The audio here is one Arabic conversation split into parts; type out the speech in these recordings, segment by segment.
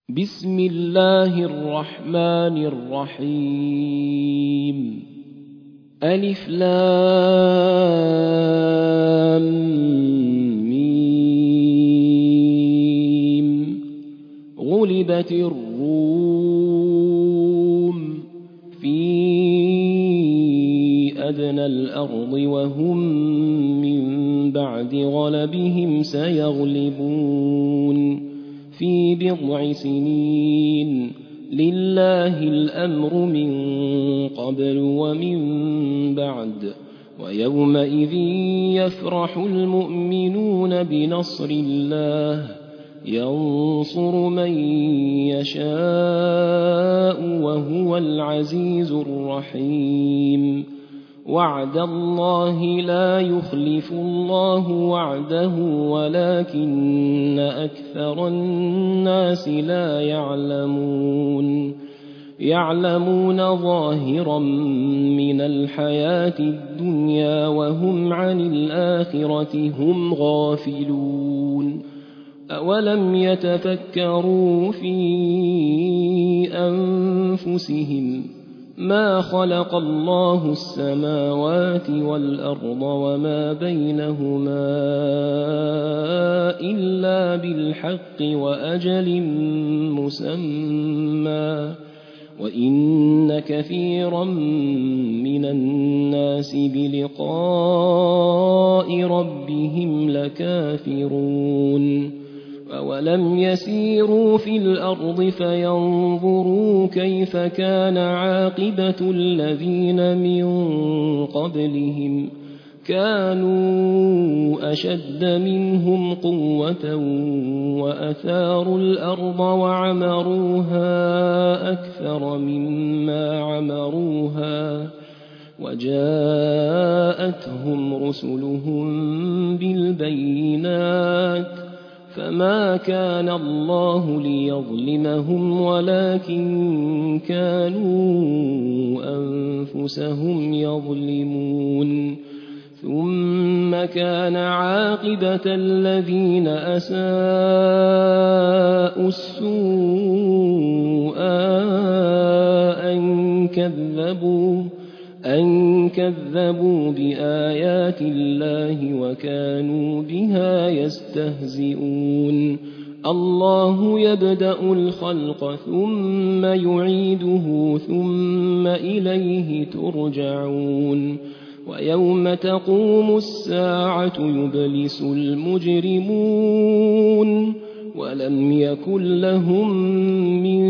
بسم الله الرحمن الرحيم ألف لام ميم غلبت الروم في أدنى الأرض وهم من بعد غلبهم سيغلبون في بضع سنين لله الأمر من قبل ومن بعد ويومئذ يفرح المؤمنون بنصر الله ينصر من يشاء وهو العزيز الرحيم وعد الله لا يخلف الله وعده ولكن أكثر الناس لا يعلمون ظاهرا من الحياة الدنيا وهم عن الآخرة هم غافلون أولم يتفكروا في أنفسهم ما خلق الله السماوات والأرض وما بينهما إلا بالحق وأجل مسمى وإن كثيرا من الناس بلقاء ربهم لكافرون أولم يسيروا في الأرض فينظروا كيف كان عاقبة الذين من قبلهم كانوا أشد منهم قوة وأثاروا الأرض وعمروها أكثر مما عمروها وجاءتهم رسلهم بالبينات فما كان الله ليظلمهم ولكن كانوا أنفسهم يظلمون ثم كان عاقبة الذين أساءوا السوء أن كذبوا بآيات الله وكانوا بها يستهزئون الله يبدأ الخلق ثم يعيده ثم إليه ترجعون ويوم تقوم الساعة يبلس المجرمون ولم يكن لهم من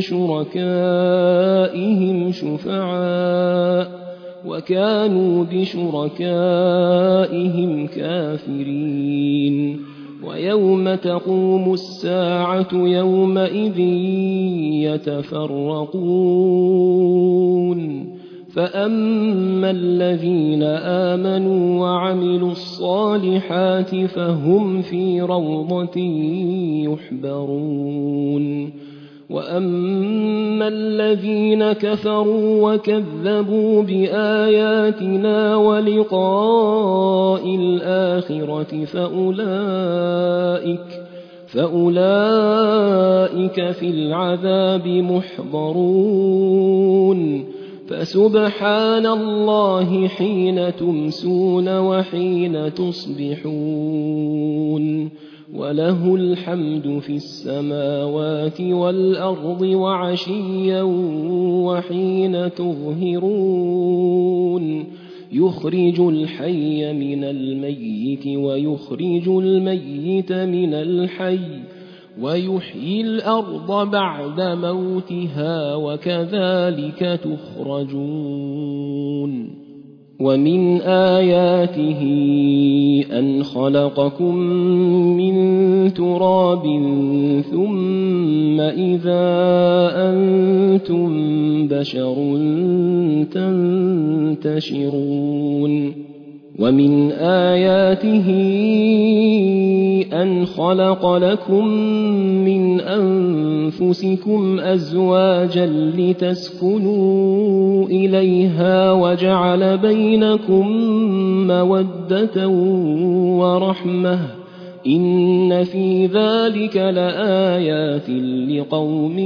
شركائهم شفعاء وكانوا بشركائهم كافرين ويوم تقوم الساعة يومئذ يتفرقون فأما الذين آمنوا وعملوا الصالحات فهم في روضة يحبرون وأما الذين كفروا وكذبوا بآياتنا ولقاء الآخرة فأولئك في العذاب محضرون فسبحان الله حين تمسون وحين تصبحون وله الحمد في السماوات والأرض وعشيا وحين تظهرون يخرج الحي من الميت ويخرج الميت من الحي ويحيي الأرض بعد موتها وكذلك تخرجون ومن آياته أن خلقكم من تراب ثم إذا أنتم بشر تنتشرون ومن آياته أن خلق لكم من أنفسكم أزواجا لتسكنوا إليها وجعل بينكم مودة ورحمة إن في ذلك لآيات لقوم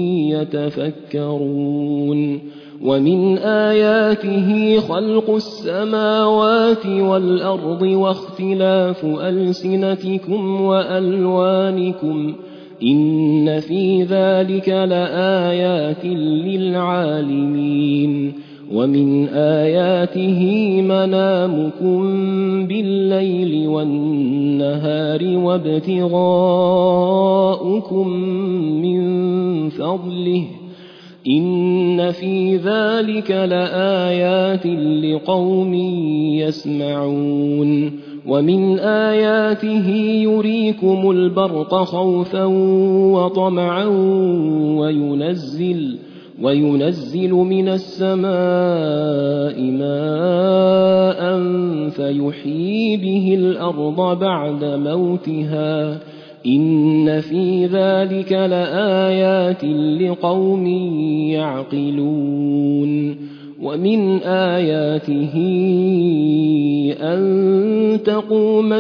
يتفكرون ومن آياته خلق السماوات والأرض واختلاف ألسنتكم وألوانكم إن في ذلك لآيات للعالمين ومن آياته منامكم بالليل والنهار وابتغاؤكم من فضله إن في ذلك لآيات لقوم يسمعون ومن آياته يريكم البرق خوفا وطمعا وينزل من السماء ماء فيحيي به الأرض بعد موتها إن في ذلك لآيات لقوم يعقلون ومن آياته أن تقوم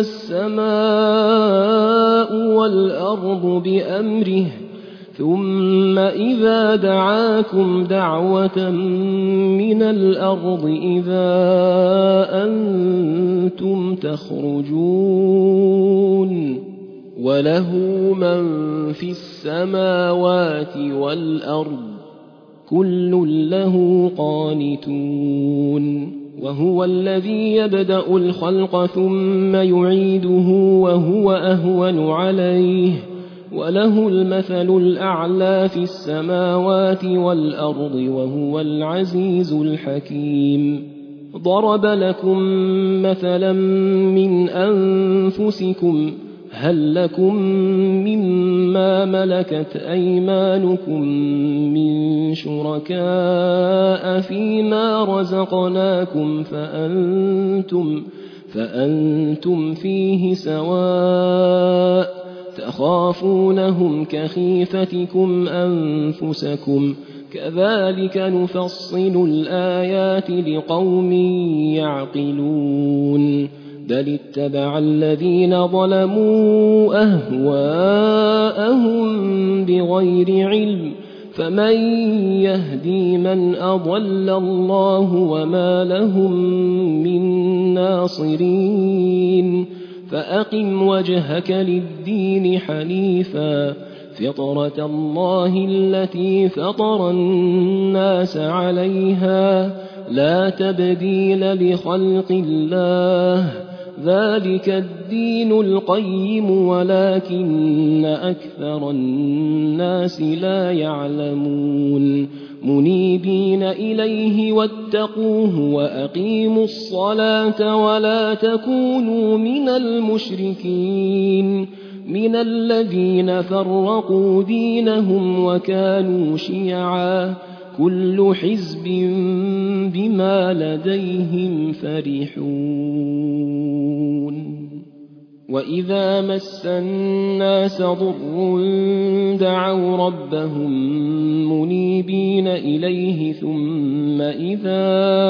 السماء والأرض بأمره ثم إذا دعاكم دعوة من الأرض إذا أنتم تخرجون وله من في السماوات والأرض كل له قانتون وهو الذي يبدأ الخلق ثم يعيده وهو أهون عليه وله المثل الأعلى في السماوات والأرض وهو العزيز الحكيم ضرب لكم مثلا من أنفسكم هل لكم مما ملكت أيمانكم من شركاء فيما رزقناكم فأنتم فيه سواء تخافونهم كخيفتكم أنفسكم كذلك نفصل الآيات لقوم يعقلون بل اتبع الذين ظلموا أهواءهم بغير علم فمن يهدي من أضل الله وما لهم من ناصرين فأقم وجهك للدين حنيفا فطرة الله التي فطر الناس عليها لا تبديل لخلق الله ذلك الدين القيم ولكن أكثر الناس لا يعلمون منيبين إليه واتقوه وأقيموا الصلاة ولا تكونوا من المشركين من الذين فرقوا دينهم وكانوا شيعا كل حزب بما لديهم فرحون وإذا مس الناس ضر دعوا ربهم منيبين إليه ثم إذا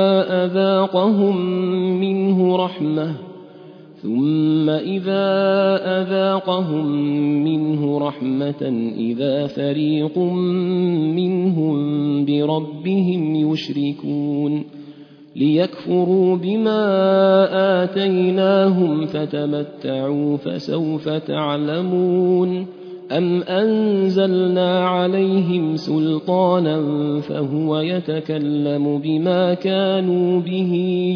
أذاقهم منه رحمة إذا فريق منهم بربهم يشركون ليكفروا بما آتيناهم فتمتعوا فسوف تعلمون أم أنزلنا عليهم سلطانا فهو يتكلم بما كانوا به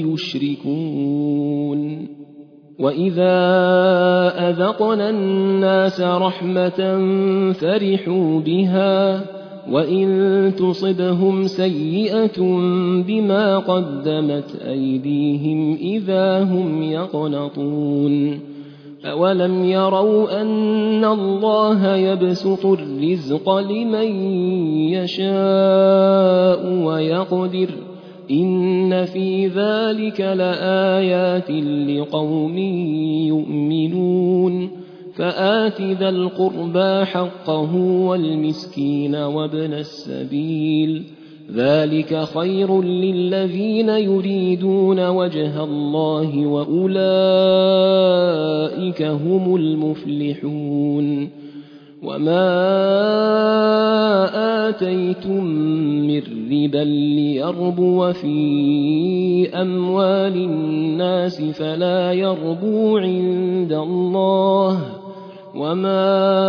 يشركون وإذا أذقنا الناس رحمة فرحوا بها وإن تصبهم سيئة بما قدمت أيديهم إذا هم يقنطون أولم يروا أن الله يبسط الرزق لمن يشاء ويقدر إن في ذلك لآيات لقوم يؤمنون فآت ذا القربى حقه والمسكين وابن السبيل ذلك خير للذين يريدون وجه الله وأولئك هم المفلحون وما آتيتم من ربا ليربو في أموال الناس فلا يربو عند الله وما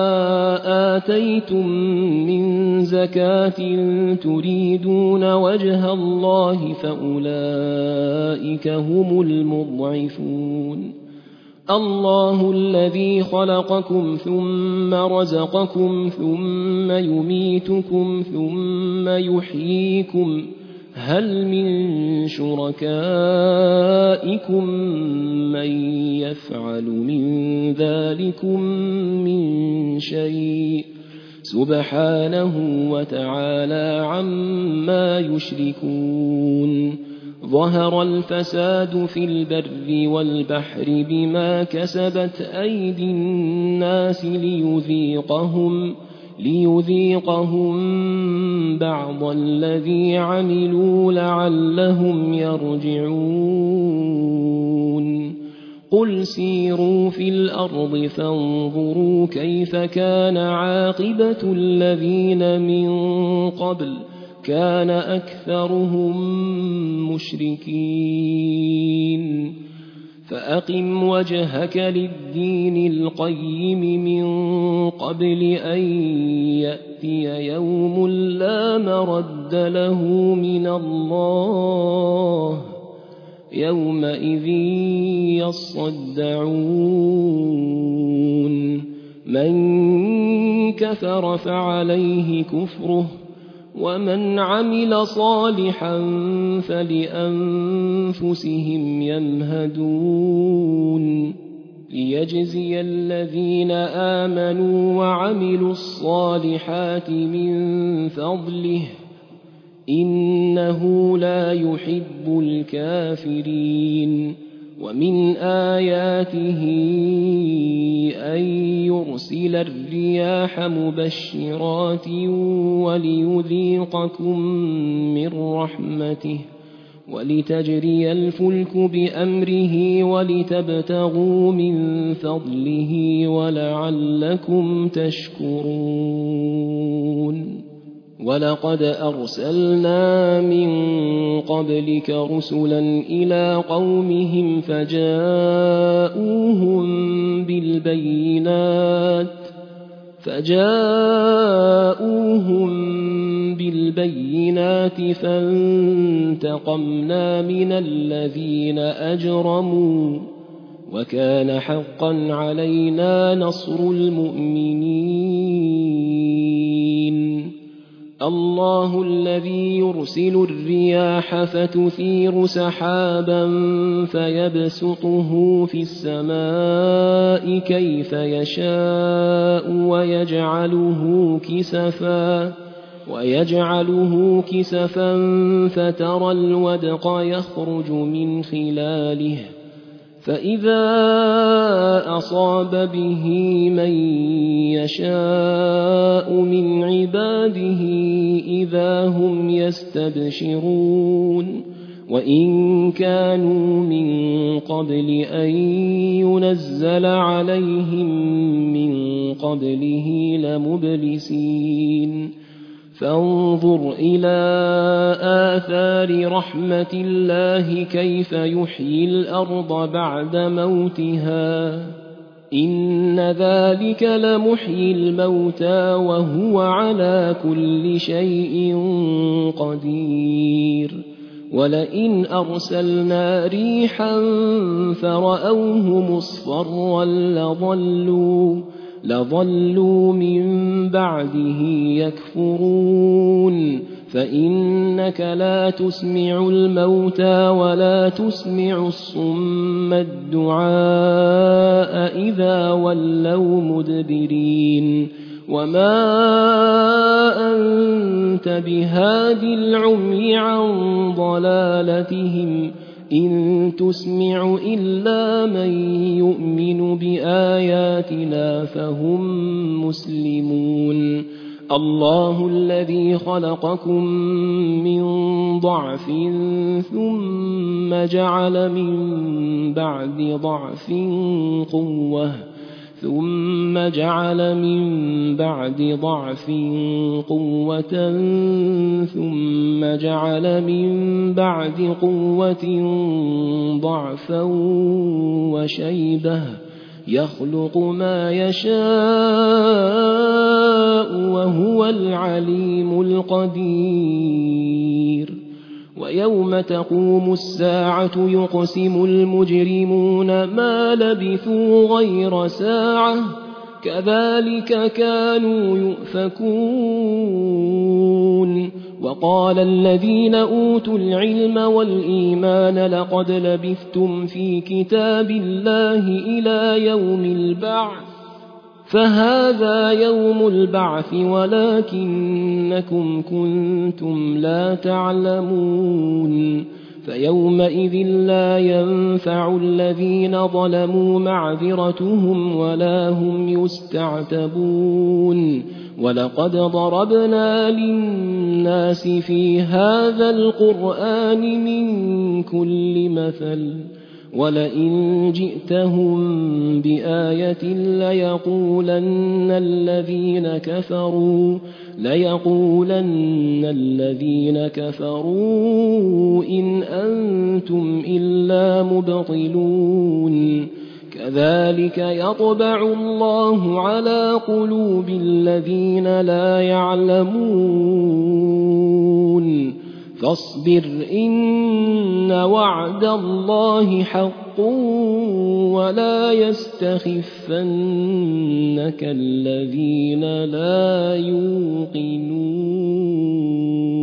آتيتم من زكاة تريدون وجه الله فأولئك هم المضعفون الله الذي خلقكم ثم رزقكم ثم يميتكم ثم يحييكم هل من شركائكم من يفعل من ذلكم من شيء سبحانه وتعالى عما يشركون ظهر الفساد في البر والبحر بما كسبت أيدي الناس ليذيقهم بعض الذي عملوا لعلهم يرجعون قل سيروا في الأرض فانظروا كيف كان عاقبة الذين من قبل كان أكثرهم مشركين فأقم وجهك للدين القيم من قبل أن يأتي يوم لا مرد له من الله يومئذ يصدعون من كفر فعليه كفره ومن عمل صالحا فلأنفسهم يمهدون ليجزي الذين آمنوا وعملوا الصالحات من فضله إنه لا يحب الكافرين ومن آياته أن يرسل الرياح مبشرات وليذيقكم من رحمته ولتجري الفلك بأمره ولتبتغوا من فضله ولعلكم تشكرون ولقد أرسلنا من قبلك رسلا إلى قومهم فجاءوهم بالبينات فانتقمنا من الذين أجرموا وكان حقا علينا نصر المؤمنين الله الذي يرسل الرياح فتثير سحابا فيبسطه في السماء كيف يشاء ويجعله كسفا فترى الودق يخرج من خلاله فإذا أصاب به من يشاء من عباده إذا هم يستبشرون وإن كانوا من قبل أن ينزل عليهم من قبله لمبلسين فانظر إلى آثار رحمة الله كيف يحيي الأرض بعد موتها إن ذلك لمحيي الموتى وهو على كل شيء قدير ولئن أرسلنا ريحا فرأوه مصفرا لظلوا من بعده يكفرون فإنك لا تسمع الموتى ولا تسمع الصم الدعاء إذا ولوا مدبرين وما أنت بهاد العمي عن ضلالتهم إن تسمع إلا من يؤمن بآياتنا فهم مسلمون الله الذي خلقكم من ضعف ثم جعل من بعد ضعف قوة ثم جعل من بعد ضعف قوة ثم جعل من بعد قوة ضعفا وشيبة يخلق ما يشاء وهو العليم القدير ويوم تقوم الساعة يقسم المجرمون ما لبثوا غير ساعة كذلك كانوا يؤفكون وقال الذين أوتوا العلم والإيمان لقد لبثتم في كتاب الله إلى يوم البعث فهذا يوم البعث ولكنكم كنتم لا تعلمون فيومئذ لا ينفع الذين ظلموا معذرتهم ولا هم يستعتبون ولقد ضربنا للناس في هذا القرآن من كل مثل ولئن جئتهم بآية ليقولن الذين كفروا إن أنتم إلا مبطلون كذلك يطبع الله على قلوب الذين لا يعلمون فاصبر إن وعد الله حق ولا يستخفنك الذين لا يوقنون